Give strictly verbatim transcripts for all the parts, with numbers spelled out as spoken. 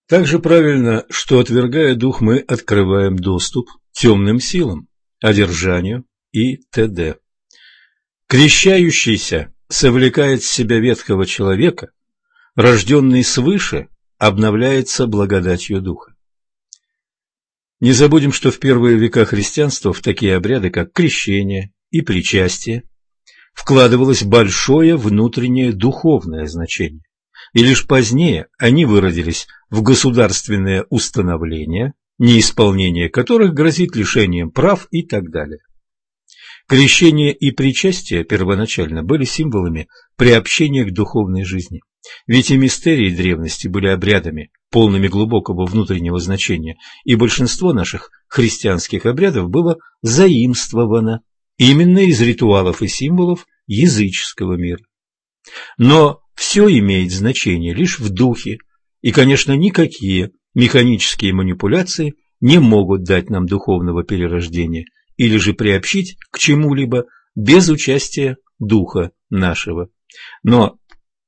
Также правильно, что, отвергая дух, мы открываем доступ темным силам, одержанию и т.д. Крещающийся совлекает в себя ветхого человека, рожденный свыше обновляется благодатью духа. Не забудем, что в первые века христианства в такие обряды, как крещение и причастие, вкладывалось большое внутреннее духовное значение, и лишь позднее они выродились в государственные установления, неисполнение которых грозит лишением прав и так далее. Крещение и причастие первоначально были символами приобщения к духовной жизни, ведь и мистерии древности были обрядами, полными глубокого внутреннего значения, и большинство наших христианских обрядов было заимствовано именно из ритуалов и символов языческого мира. Но все имеет значение лишь в духе, и, конечно, никакие механические манипуляции не могут дать нам духовного перерождения или же приобщить к чему-либо без участия духа нашего. Но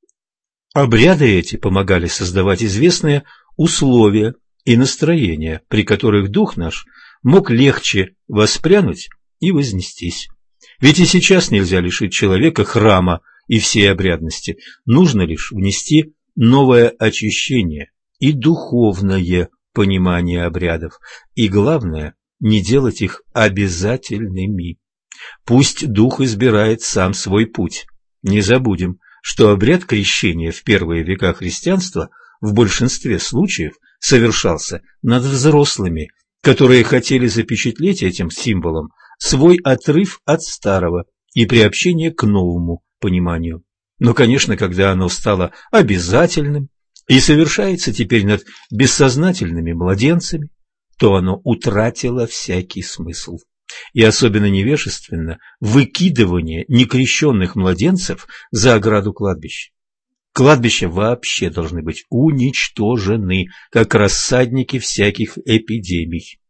обряды эти помогали создавать известные условия и настроения, при которых дух наш мог легче воспрянуть и вознестись. Ведь и сейчас нельзя лишить человека храма и всей обрядности, нужно лишь внести новое очищение и духовное понимание обрядов, и главное – не делать их обязательными. Пусть дух избирает сам свой путь. Не забудем, что обряд крещения в первые века христианства в большинстве случаев совершался над взрослыми, которые хотели запечатлеть этим символом свой отрыв от старого и приобщение к новому пониманию. Но, конечно, когда оно стало обязательным и совершается теперь над бессознательными младенцами, то оно утратило всякий смысл. И особенно невежественно выкидывание некрещенных младенцев за ограду кладбища. Кладбища вообще должны быть уничтожены, как рассадники всяких эпидемий.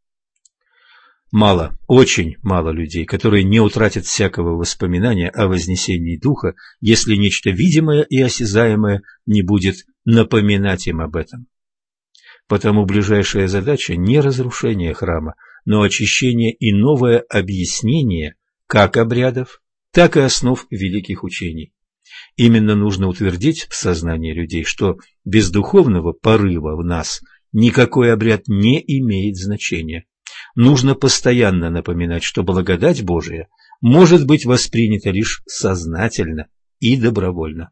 Мало, очень мало людей, которые не утратят всякого воспоминания о вознесении духа, если нечто видимое и осязаемое не будет напоминать им об этом. Потому ближайшая задача не разрушение храма, но очищение и новое объяснение как обрядов, так и основ великих учений. Именно нужно утвердить в сознании людей, что без духовного порыва в нас никакой обряд не имеет значения. Нужно постоянно напоминать, что благодать Божия может быть воспринята лишь сознательно и добровольно.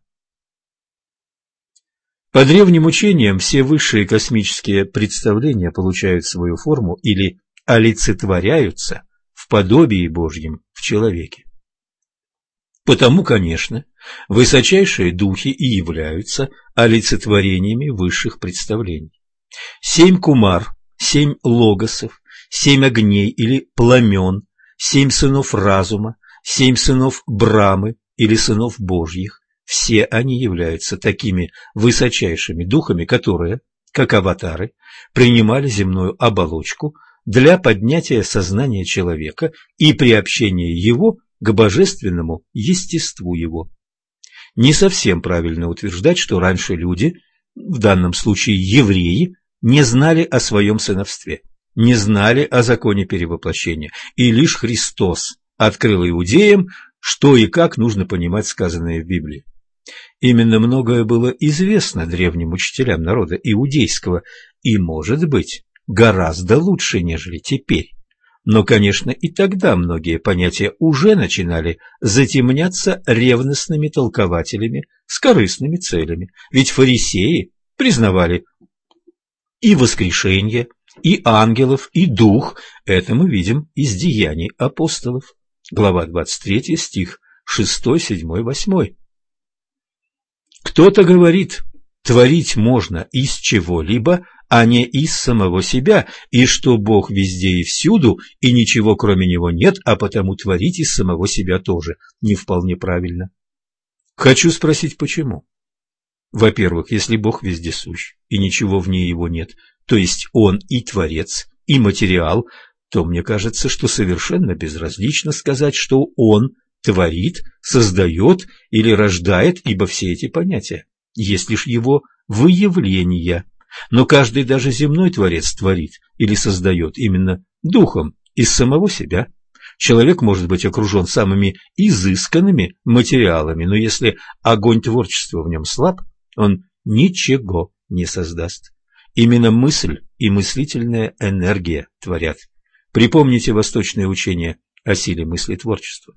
По древним учениям все высшие космические представления получают свою форму или олицетворяются в подобии Божьем в человеке. Потому, конечно, высочайшие духи и являются олицетворениями высших представлений. Семь кумар, семь логосов, семь огней или пламен, семь сынов разума, семь сынов Брамы или сынов Божьих. Все они являются такими высочайшими духами, которые, как аватары, принимали земную оболочку для поднятия сознания человека и приобщения его к божественному естеству его. Не совсем правильно утверждать, что раньше люди, в данном случае евреи, не знали о своем сыновстве, не знали о законе перевоплощения, и лишь Христос открыл иудеям, что и как нужно понимать сказанное в Библии. Именно многое было известно древним учителям народа иудейского и, может быть, гораздо лучше, нежели теперь. Но, конечно, и тогда многие понятия уже начинали затемняться ревностными толкователями с корыстными целями, ведь фарисеи признавали и воскрешение, и ангелов, и дух. Это мы видим из Деяний апостолов. Глава двадцать третья, стих шестой, седьмой, восьмой. Кто-то говорит, творить можно из чего-либо, а не из самого себя, и что Бог везде и всюду, и ничего кроме Него нет, а потому творить из самого себя тоже не вполне правильно. Хочу спросить, почему? Во-первых, если Бог вездесущ, и ничего вне Его нет, то есть Он и Творец, и материал, то мне кажется, что совершенно безразлично сказать, что Он творит, создает или рождает, ибо все эти понятия есть лишь Его выявления. Но каждый даже земной творец творит или создает именно духом из самого себя. Человек может быть окружен самыми изысканными материалами, но если огонь творчества в нем слаб, он ничего не создаст. Именно мысль и мыслительная энергия творят. Припомните восточное учение о силе мысли творчества.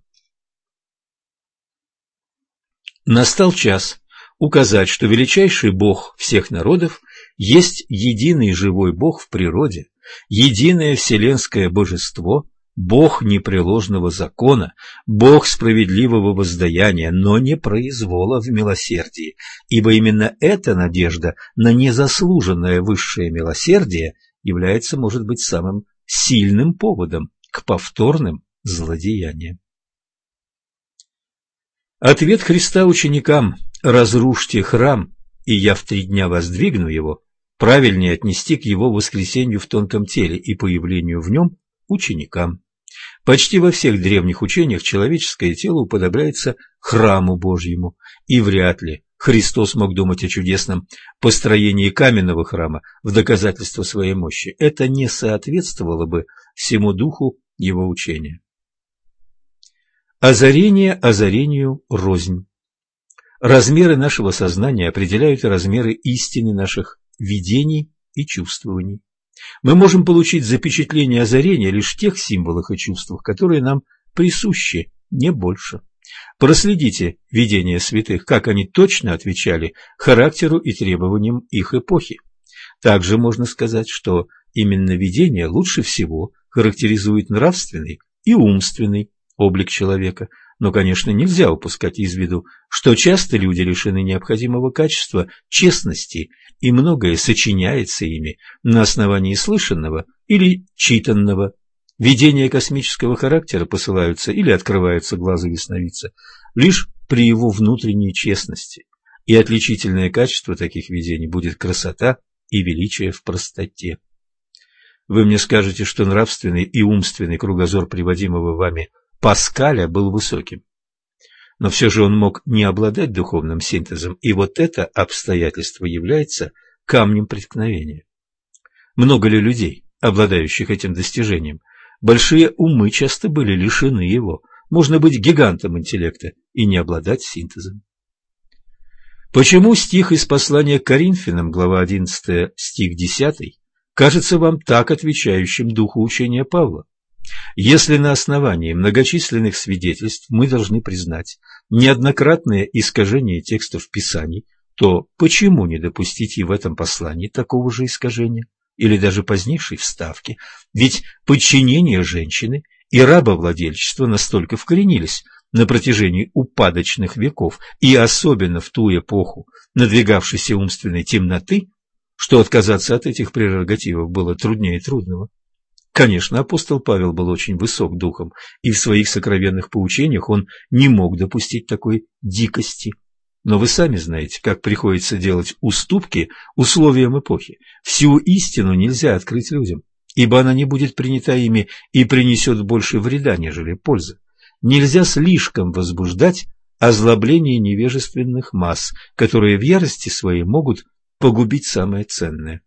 Настал час указать, что величайший Бог всех народов есть единый живой Бог в природе, единое вселенское божество, Бог непреложного закона, Бог справедливого воздаяния, но не произвола в милосердии, ибо именно эта надежда на незаслуженное высшее милосердие является, может быть, самым сильным поводом к повторным злодеяниям. Ответ Христа ученикам «разрушьте храм, и я в три дня воздвигну его» правильнее отнести к его воскресению в тонком теле и появлению в нем ученикам. Почти во всех древних учениях человеческое тело уподобляется храму Божьему, и вряд ли Христос мог думать о чудесном построении каменного храма в доказательство своей мощи. Это не соответствовало бы всему духу его учения. Озарение озарению рознь. Размеры нашего сознания определяют размеры истины наших видений и чувствований. Мы можем получить запечатление озарения лишь в тех символах и чувствах, которые нам присущи, не больше. Проследите видения святых, как они точно отвечали характеру и требованиям их эпохи. Также можно сказать, что именно видение лучше всего характеризует нравственный и умственный облик человека, но, конечно, нельзя упускать из виду, что часто люди лишены необходимого качества честности, и многое сочиняется ими на основании слышанного или читанного. Видения космического характера посылаются или открываются глазу ясновидца лишь при его внутренней честности, и отличительное качество таких видений будет красота и величие в простоте. Вы мне скажете, что нравственный и умственный кругозор приводимого вами Паскаля был высоким. Но все же он мог не обладать духовным синтезом, и вот это обстоятельство является камнем преткновения. Много ли людей, обладающих этим достижением? Большие умы часто были лишены его. Можно быть гигантом интеллекта и не обладать синтезом. Почему стих из послания к Коринфянам, глава одиннадцатая, стих десятый, кажется вам так отвечающим духу учения Павла? Если на основании многочисленных свидетельств мы должны признать неоднократное искажение текстов Писаний, то почему не допустить и в этом послании такого же искажения, или даже позднейшей вставки? Ведь подчинение женщины и рабовладельчество настолько вкоренились на протяжении упадочных веков, и особенно в ту эпоху надвигавшейся умственной темноты, что отказаться от этих прерогативов было труднее трудного. Конечно, апостол Павел был очень высок духом, и в своих сокровенных поучениях он не мог допустить такой дикости. Но вы сами знаете, как приходится делать уступки условиям эпохи. Всю истину нельзя открыть людям, ибо она не будет принята ими и принесет больше вреда, нежели пользы. Нельзя слишком возбуждать озлобление невежественных масс, которые в ярости своей могут погубить самое ценное.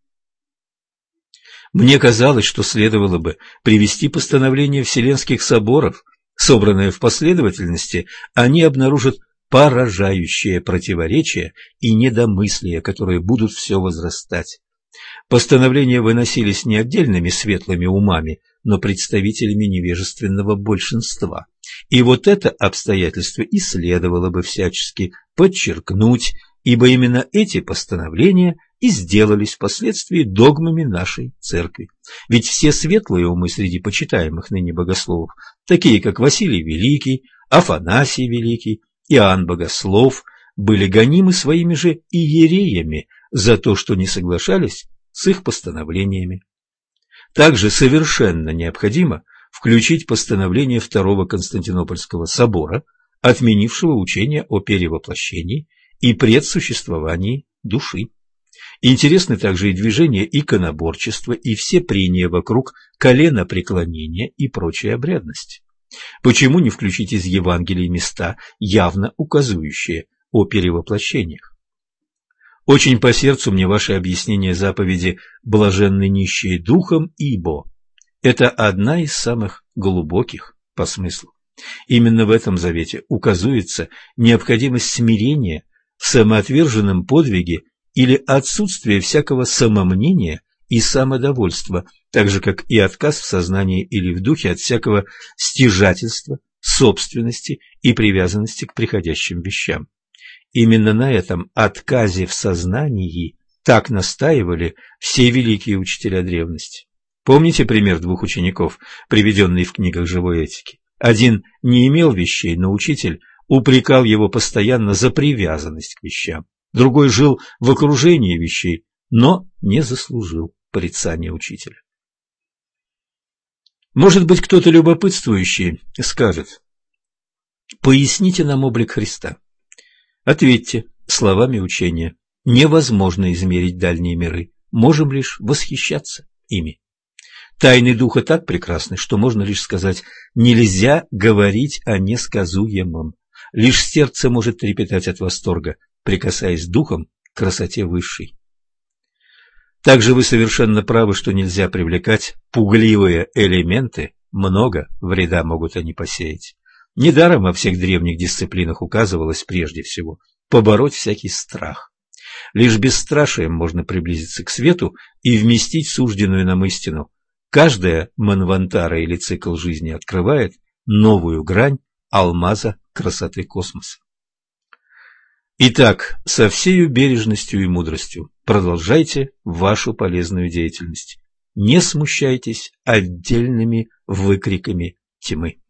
Мне казалось, что следовало бы привести постановление Вселенских соборов, собранное в последовательности, они обнаружат поражающее противоречие и недомыслие, которые будут все возрастать. Постановления выносились не отдельными светлыми умами, но представителями невежественного большинства. И вот это обстоятельство и следовало бы всячески подчеркнуть, ибо именно эти постановления и сделались впоследствии догмами нашей церкви. Ведь все светлые умы среди почитаемых ныне богословов, такие как Василий Великий, Афанасий Великий, Иоанн Богослов, были гонимы своими же иереями за то, что не соглашались с их постановлениями. Также совершенно необходимо включить постановление Второго Константинопольского собора, отменившего учение о перевоплощении и предсуществовании души. Интересны также и движения иконоборчества, и все прения вокруг коленопреклонения и прочей обрядности. Почему не включить из Евангелий места, явно указывающие о перевоплощениях? Очень по сердцу мне ваше объяснение заповеди «блаженны нищие духом, ибо» – это одна из самых глубоких по смыслу. Именно в этом завете указывается необходимость смирения в самоотверженном подвиге или отсутствие всякого самомнения и самодовольства, так же, как и отказ в сознании или в духе от всякого стяжательства, собственности и привязанности к приходящим вещам. Именно на этом отказе в сознании так настаивали все великие учителя древности. Помните пример двух учеников, приведенный в книгах живой этики? Один не имел вещей, но учитель упрекал его постоянно за привязанность к вещам. Другой жил в окружении вещей, но не заслужил порицания учителя. Может быть, кто-то любопытствующий скажет: «Поясните нам облик Христа». Ответьте словами учения: невозможно измерить дальние миры, можем лишь восхищаться ими. Тайны Духа так прекрасны, что можно лишь сказать: нельзя говорить о несказуемом. Лишь сердце может трепетать от восторга, прикасаясь духом к красоте высшей. Также вы совершенно правы, что нельзя привлекать пугливые элементы, много вреда могут они посеять. Недаром во всех древних дисциплинах указывалось прежде всего побороть всякий страх. Лишь бесстрашием можно приблизиться к свету и вместить сужденную нам истину. Каждая манвантара или цикл жизни открывает новую грань алмаза красоты космоса. Итак, со всею бережностью и мудростью продолжайте вашу полезную деятельность. Не смущайтесь отдельными выкриками тьмы.